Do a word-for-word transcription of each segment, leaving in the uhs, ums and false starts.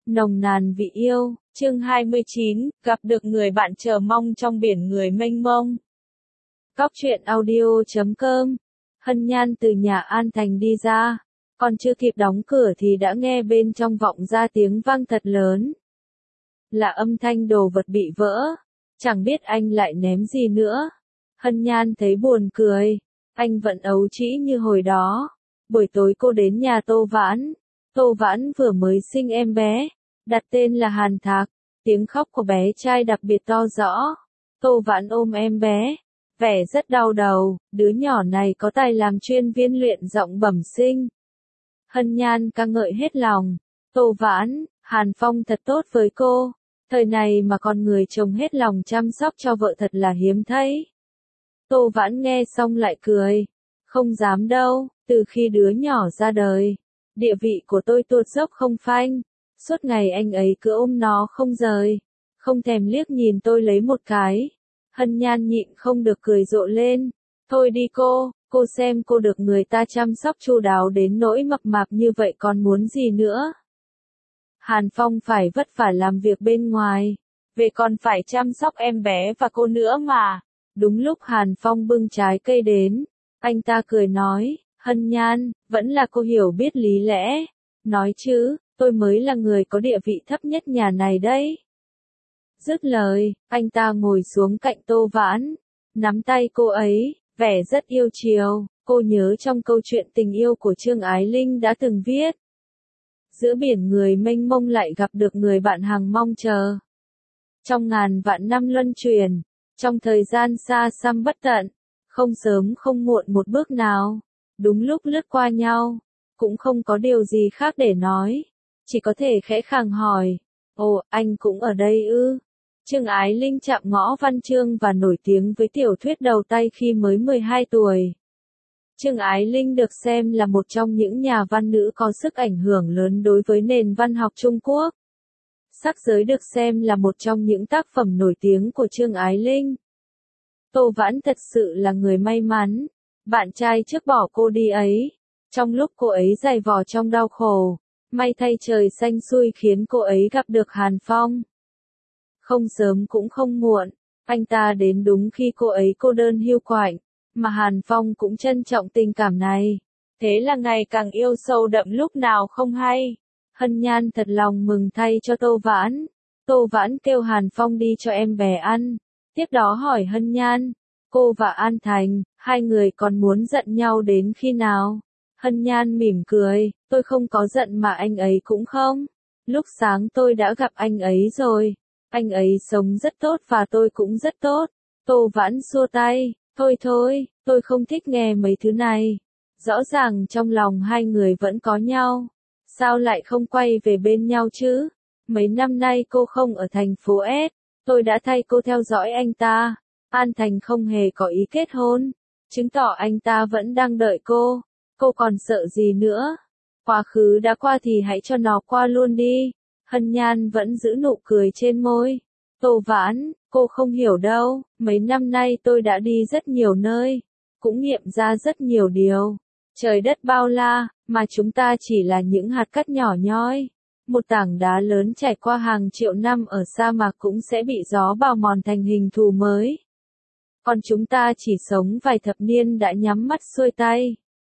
Nồng nàn vị yêu, chương hai mươi chín, gặp được người bạn chờ mong trong biển người mênh mông. Cóc truyện audio chấm com. Hân Nhan từ nhà An Thành đi ra, còn chưa kịp đóng cửa thì đã nghe bên trong vọng ra tiếng vang thật lớn. Là âm thanh đồ vật bị vỡ, chẳng biết anh lại ném gì nữa. Hân Nhan thấy buồn cười, anh vẫn ấu trĩ như hồi đó. Buổi tối cô đến nhà Tô Vãn, Tô Vãn vừa mới sinh em bé, đặt tên là Hàn Thạc, tiếng khóc của bé trai đặc biệt to rõ. Tô Vãn ôm em bé, vẻ rất đau đầu, đứa nhỏ này có tài làm chuyên viên luyện giọng bẩm sinh. Hân Nhan ca ngợi hết lòng, Tô Vãn, Hàn Phong thật tốt với cô, thời này mà còn người chồng hết lòng chăm sóc cho vợ thật là hiếm thấy. Tô Vãn nghe xong lại cười, không dám đâu, từ khi đứa nhỏ ra đời, địa vị của tôi tuột dốc không phanh, suốt ngày anh ấy cứ ôm nó không rời, không thèm liếc nhìn tôi lấy một cái. Hân Nhan nhịn không được cười rộ lên, thôi đi cô, cô xem cô được người ta chăm sóc chu đáo đến nỗi mập mạp như vậy còn muốn gì nữa. Hàn Phong phải vất vả làm việc bên ngoài, về còn phải chăm sóc em bé và cô nữa mà. Đúng lúc Hàn Phong bưng trái cây đến, anh ta cười nói, Hân Nhan, vẫn là cô hiểu biết lý lẽ. Nói chứ, tôi mới là người có địa vị thấp nhất nhà này đấy. Dứt lời, anh ta ngồi xuống cạnh Tô Vãn, nắm tay cô ấy, vẻ rất yêu chiều. Cô nhớ trong câu chuyện tình yêu của Trương Ái Linh đã từng viết. Giữa biển người mênh mông lại gặp được người bạn hằng mong chờ. Trong ngàn vạn năm luân chuyển, trong thời gian xa xăm bất tận, không sớm không muộn một bước nào, đúng lúc lướt qua nhau, cũng không có điều gì khác để nói, chỉ có thể khẽ khàng hỏi, ồ, anh cũng ở đây ư? Trương Ái Linh chạm ngõ văn chương và nổi tiếng với tiểu thuyết đầu tay khi mới mười hai tuổi. Trương Ái Linh được xem là một trong những nhà văn nữ có sức ảnh hưởng lớn đối với nền văn học Trung Quốc. Sắc giới được xem là một trong những tác phẩm nổi tiếng của Trương Ái Linh. Tô Vãn thật sự là người may mắn, bạn trai trước bỏ cô đi ấy, trong lúc cô ấy dày vò trong đau khổ, may thay trời xanh xui khiến cô ấy gặp được Hàn Phong. Không sớm cũng không muộn, anh ta đến đúng khi cô ấy cô đơn hiu quạnh, mà Hàn Phong cũng trân trọng tình cảm này, thế là ngày càng yêu sâu đậm lúc nào không hay. Hân Nhan thật lòng mừng thay cho Tô Vãn. Tô Vãn kêu Hàn Phong đi cho em bé ăn, tiếp đó hỏi Hân Nhan, cô và An Thành, hai người còn muốn giận nhau đến khi nào? Hân Nhan mỉm cười, tôi không có giận mà anh ấy cũng không. Lúc sáng tôi đã gặp anh ấy rồi, anh ấy sống rất tốt và tôi cũng rất tốt. Tô Vãn xua tay, thôi thôi, tôi không thích nghe mấy thứ này. Rõ ràng trong lòng hai người vẫn có nhau. Sao lại không quay về bên nhau chứ? Mấy năm nay cô không ở thành phố S, tôi đã thay cô theo dõi anh ta. An Thành không hề có ý kết hôn, chứng tỏ anh ta vẫn đang đợi cô. Cô còn sợ gì nữa? Quá khứ đã qua thì hãy cho nó qua luôn đi. Hân Nhan vẫn giữ nụ cười trên môi. Tô Vãn, cô không hiểu đâu, mấy năm nay tôi đã đi rất nhiều nơi, cũng nghiệm ra rất nhiều điều. Trời đất bao la, mà chúng ta chỉ là những hạt cát nhỏ nhoi. Một tảng đá lớn trải qua hàng triệu năm ở sa mạc cũng sẽ bị gió bào mòn thành hình thù mới. Còn chúng ta chỉ sống vài thập niên đã nhắm mắt xuôi tay.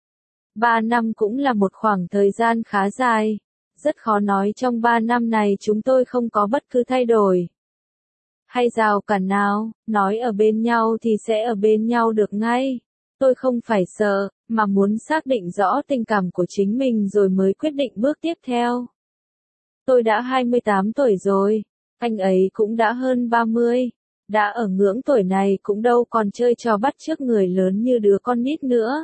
Ba năm cũng là một khoảng thời gian khá dài. Rất khó nói trong ba năm này chúng tôi không có bất cứ thay đổi hay rào cản nào, nói ở bên nhau thì sẽ ở bên nhau được ngay. Tôi không phải sợ, mà muốn xác định rõ tình cảm của chính mình rồi mới quyết định bước tiếp theo. Tôi đã hai mươi tám tuổi rồi, anh ấy cũng đã hơn ba mươi, đã ở ngưỡng tuổi này cũng đâu còn chơi trò bắt chước người lớn như đứa con nít nữa.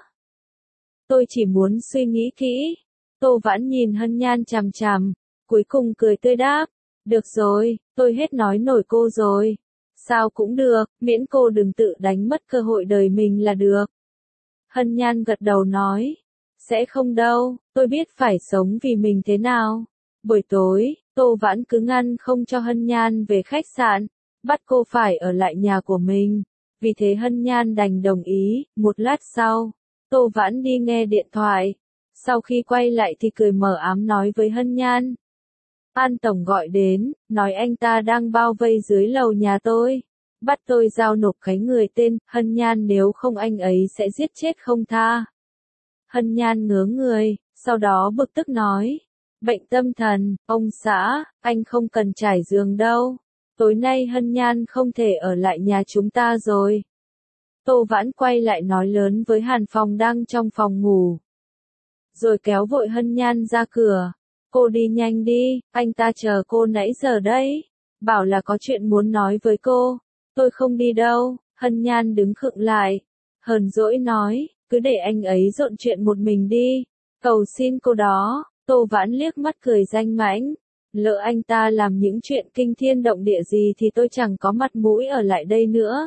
Tôi chỉ muốn suy nghĩ kỹ. Tô Vãn nhìn Hân Nhan chằm chằm, cuối cùng cười tươi đáp, được rồi, tôi hết nói nổi cô rồi. Sao cũng được, miễn cô đừng tự đánh mất cơ hội đời mình là được. Hân Nhan gật đầu nói, sẽ không đâu, tôi biết phải sống vì mình thế nào. Buổi tối, Tô Vãn cứ ngăn không cho Hân Nhan về khách sạn, bắt cô phải ở lại nhà của mình. Vì thế Hân Nhan đành đồng ý. Một lát sau, Tô Vãn đi nghe điện thoại. Sau khi quay lại thì cười mờ ám nói với Hân Nhan. An Tổng gọi đến, nói anh ta đang bao vây dưới lầu nhà tôi. Bắt tôi giao nộp cái người tên Hân Nhan, nếu không anh ấy sẽ giết chết không tha. Hân Nhan ngớ người, sau đó bực tức nói. Bệnh tâm thần, ông xã, anh không cần trải giường đâu. Tối nay Hân Nhan không thể ở lại nhà chúng ta rồi. Tô Vãn quay lại nói lớn với Hàn Phong đang trong phòng ngủ. Rồi kéo vội Hân Nhan ra cửa. Cô đi nhanh đi, anh ta chờ cô nãy giờ đấy. Bảo là có chuyện muốn nói với cô. Tôi không đi đâu. Hân Nhan đứng khựng lại. Hờn dỗi nói, cứ để anh ấy dọn chuyện một mình đi. Cầu xin cô đó. Tô Vãn liếc mắt cười danh mãnh. Lỡ anh ta làm những chuyện kinh thiên động địa gì thì tôi chẳng có mặt mũi ở lại đây nữa.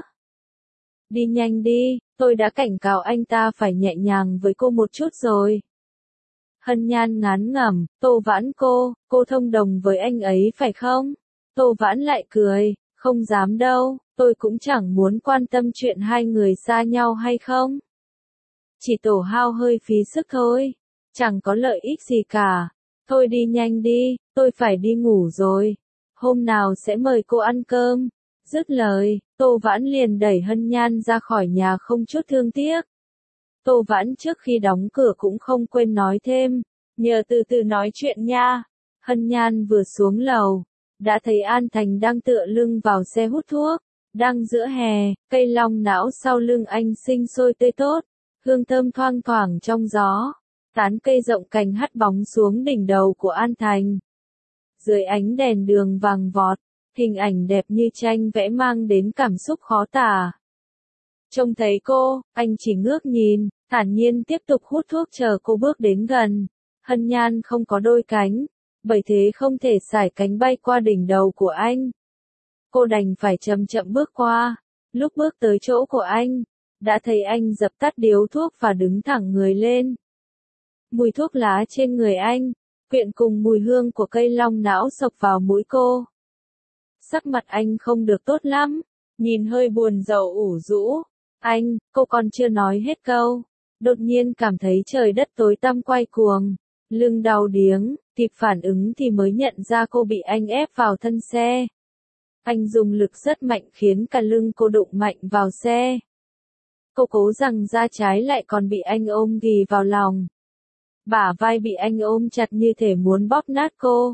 Đi nhanh đi, tôi đã cảnh cáo anh ta phải nhẹ nhàng với cô một chút rồi. Hân Nhan ngán ngẩm, Tô Vãn cô, cô thông đồng với anh ấy phải không? Tô Vãn lại cười, không dám đâu, tôi cũng chẳng muốn quan tâm chuyện hai người xa nhau hay không. Chỉ tổ hao hơi phí sức thôi, chẳng có lợi ích gì cả. Thôi đi nhanh đi, tôi phải đi ngủ rồi. Hôm nào sẽ mời cô ăn cơm. Dứt lời, Tô Vãn liền đẩy Hân Nhan ra khỏi nhà không chút thương tiếc. Tô Vãn trước khi đóng cửa cũng không quên nói thêm, nhờ từ từ nói chuyện nha. Hân Nhan vừa xuống lầu, đã thấy An Thành đang tựa lưng vào xe hút thuốc. Đang giữa hè, cây long não sau lưng anh sinh sôi tươi tốt, hương thơm thoang thoảng trong gió. Tán cây rộng cành hắt bóng xuống đỉnh đầu của An Thành. Dưới ánh đèn đường vàng vọt, hình ảnh đẹp như tranh vẽ mang đến cảm xúc khó tả. Trông thấy cô, anh chỉ ngước nhìn, thản nhiên tiếp tục hút thuốc chờ cô bước đến gần. Hân Nhan không có đôi cánh, bởi thế không thể sải cánh bay qua đỉnh đầu của anh. Cô đành phải chậm chậm bước qua. Lúc bước tới chỗ của anh, đã thấy anh dập tắt điếu thuốc và đứng thẳng người lên. Mùi thuốc lá trên người anh, quyện cùng mùi hương của cây long não xộc vào mũi cô. Sắc mặt anh không được tốt lắm, nhìn hơi buồn rầu ủ rũ. Anh, cô còn chưa nói hết câu. Đột nhiên cảm thấy trời đất tối tăm quay cuồng. Lưng đau điếng, kịp phản ứng thì mới nhận ra cô bị anh ép vào thân xe. Anh dùng lực rất mạnh khiến cả lưng cô đụng mạnh vào xe. Cô cố rằng ra trái lại còn bị anh ôm ghì vào lòng. Bả vai bị anh ôm chặt như thể muốn bóp nát cô.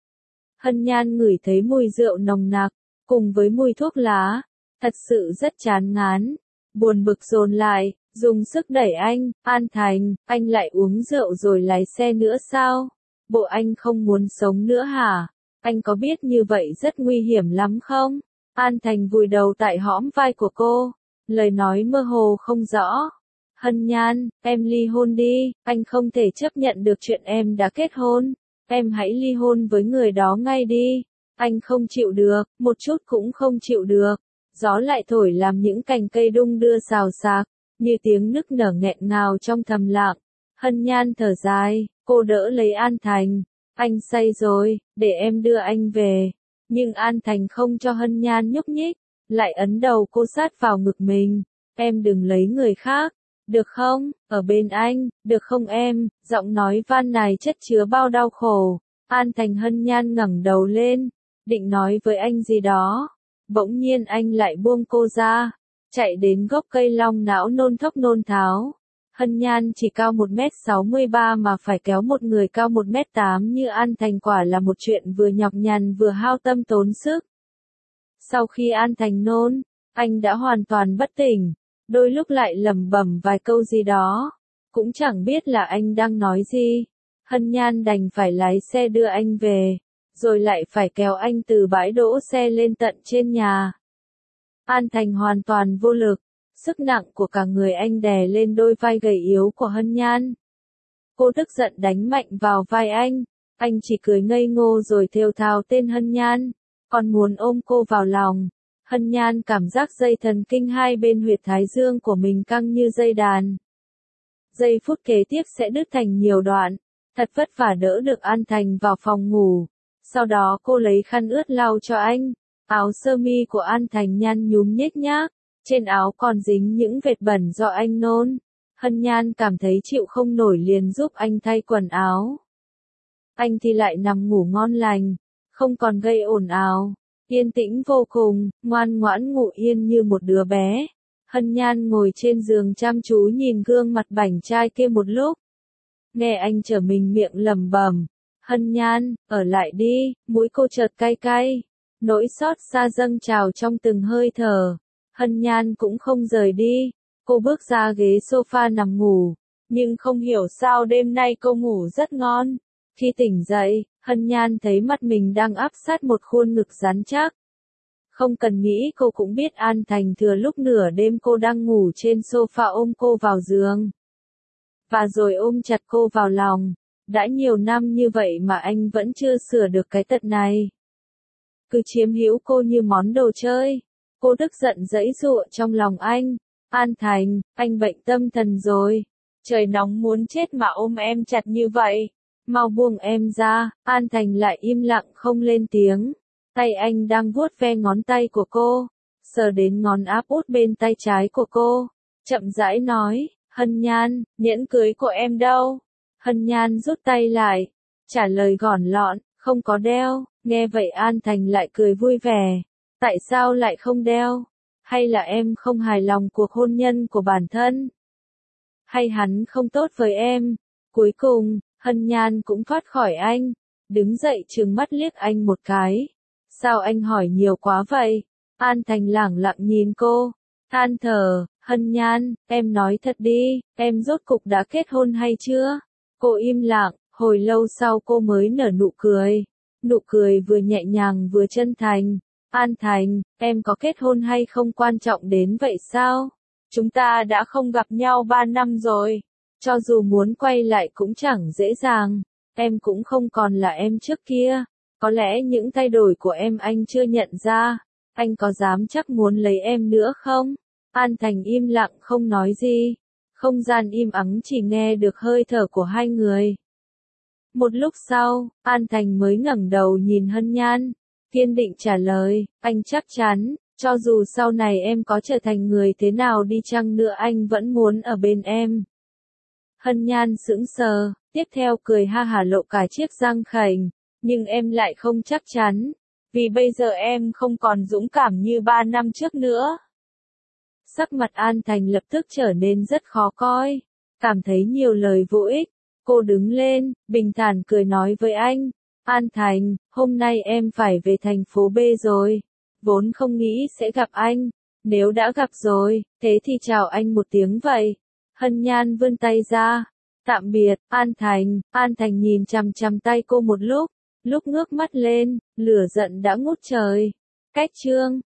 Hân Nhan ngửi thấy mùi rượu nồng nặc, cùng với mùi thuốc lá, thật sự rất chán ngán. Buồn bực dồn lại, dùng sức đẩy anh. An Thành, anh lại uống rượu rồi lái xe nữa sao? Bộ anh không muốn sống nữa hả? Anh có biết như vậy rất nguy hiểm lắm không? An Thành vùi đầu tại hõm vai của cô, lời nói mơ hồ không rõ. Hân Nhan, em ly hôn đi, anh không thể chấp nhận được chuyện em đã kết hôn. Em hãy ly hôn với người đó ngay đi. Anh không chịu được, một chút cũng không chịu được. Gió lại thổi làm những cành cây đung đưa xào xạc, như tiếng nức nở nghẹn ngào trong thầm lặng. Hân Nhan thở dài, cô đỡ lấy An Thành. Anh say rồi, để em đưa anh về. Nhưng An Thành không cho Hân Nhan nhúc nhích, lại ấn đầu cô sát vào ngực mình. Em đừng lấy người khác, được không? Ở bên anh, được không em? Giọng nói van nài chất chứa bao đau khổ. An Thành Hân Nhan ngẩng đầu lên, định nói với anh gì đó. Bỗng nhiên anh lại buông cô ra, chạy đến gốc cây long não nôn thốc nôn tháo. Hân Nhan chỉ cao một mét sáu mươi ba mà phải kéo một người cao một mét tám như An Thành quả là một chuyện vừa nhọc nhằn vừa hao tâm tốn sức. Sau khi An Thành nôn, anh đã hoàn toàn bất tỉnh, đôi lúc lại lẩm bẩm vài câu gì đó, cũng chẳng biết là anh đang nói gì. Hân Nhan đành phải lái xe đưa anh về, rồi lại phải kéo anh từ bãi đỗ xe lên tận trên nhà. An Thành hoàn toàn vô lực, sức nặng của cả người anh đè lên đôi vai gầy yếu của Hân Nhan. Cô tức giận đánh mạnh vào vai anh, anh chỉ cười ngây ngô rồi thều thào tên Hân Nhan, còn muốn ôm cô vào lòng. Hân Nhan cảm giác dây thần kinh hai bên huyệt thái dương của mình căng như dây đàn. Giây phút kế tiếp sẽ đứt thành nhiều đoạn, thật vất vả đỡ được An Thành vào phòng ngủ. Sau đó cô lấy khăn ướt lau cho anh, áo sơ mi của An Thành nhăn nhúm nhếch nhác, trên áo còn dính những vệt bẩn do anh nôn. Hân Nhan cảm thấy chịu không nổi liền giúp anh thay quần áo. Anh thì lại nằm ngủ ngon lành, không còn gây ồn ào, yên tĩnh vô cùng, ngoan ngoãn ngủ yên như một đứa bé. Hân Nhan ngồi trên giường chăm chú nhìn gương mặt bảnh trai kia một lúc. Nghe anh trở mình miệng lẩm bẩm, Hân Nhan, ở lại đi, mũi cô chợt cay cay. Nỗi xót xa dâng trào trong từng hơi thở. Hân Nhan cũng không rời đi, cô bước ra ghế sofa nằm ngủ, nhưng không hiểu sao đêm nay cô ngủ rất ngon. Khi tỉnh dậy, Hân Nhan thấy mắt mình đang áp sát một khuôn ngực rắn chắc. Không cần nghĩ cô cũng biết An Thành thừa lúc nửa đêm cô đang ngủ trên sofa ôm cô vào giường. Và rồi ôm chặt cô vào lòng. Đã nhiều năm như vậy mà anh vẫn chưa sửa được cái tật này. Cứ chiếm hữu cô như món đồ chơi. Cô tức giận giãy giụa trong lòng anh. An Thành, anh bệnh tâm thần rồi. Trời nóng muốn chết mà ôm em chặt như vậy. Mau buông em ra. An Thành lại im lặng không lên tiếng. Tay anh đang vuốt ve ngón tay của cô. Sờ đến ngón áp út bên tay trái của cô. Chậm rãi nói, Hân Nhan, nhẫn cưới của em đâu? Hân Nhan rút tay lại. Trả lời gọn lọn, không có đeo. Nghe vậy An Thành lại cười vui vẻ. Tại sao lại không đeo? Hay là em không hài lòng cuộc hôn nhân của bản thân? Hay hắn không tốt với em? Cuối cùng, Hân Nhan cũng thoát khỏi anh. Đứng dậy trừng mắt liếc anh một cái. Sao anh hỏi nhiều quá vậy? An Thành lẳng lặng nhìn cô. Than thở, Hân Nhan, em nói thật đi, em rốt cục đã kết hôn hay chưa? Cô im lặng, hồi lâu sau cô mới nở nụ cười. Nụ cười vừa nhẹ nhàng vừa chân thành. An Thành, em có kết hôn hay không quan trọng đến vậy sao? Chúng ta đã không gặp nhau ba năm rồi. Cho dù muốn quay lại cũng chẳng dễ dàng. Em cũng không còn là em trước kia. Có lẽ những thay đổi của em anh chưa nhận ra. Anh có dám chắc muốn lấy em nữa không? An Thành im lặng không nói gì. Không gian im ắng chỉ nghe được hơi thở của hai người. Một lúc sau, An Thành mới ngẩng đầu nhìn Hân Nhan. Kiên định trả lời, anh chắc chắn, cho dù sau này em có trở thành người thế nào đi chăng nữa anh vẫn muốn ở bên em. Hân Nhan sững sờ, tiếp theo cười ha hả lộ cả chiếc răng khểnh, nhưng em lại không chắc chắn, vì bây giờ em không còn dũng cảm như ba năm trước nữa. Sắc mặt An Thành lập tức trở nên rất khó coi, cảm thấy nhiều lời vô ích. Cô đứng lên, bình thản cười nói với anh, An Thành, hôm nay em phải về thành phố B rồi. Vốn không nghĩ sẽ gặp anh, nếu đã gặp rồi, thế thì chào anh một tiếng vậy. Hân Nhan vươn tay ra, tạm biệt, An Thành. An Thành nhìn chằm chằm tay cô một lúc, lúc ngước mắt lên, lửa giận đã ngút trời. Cách chương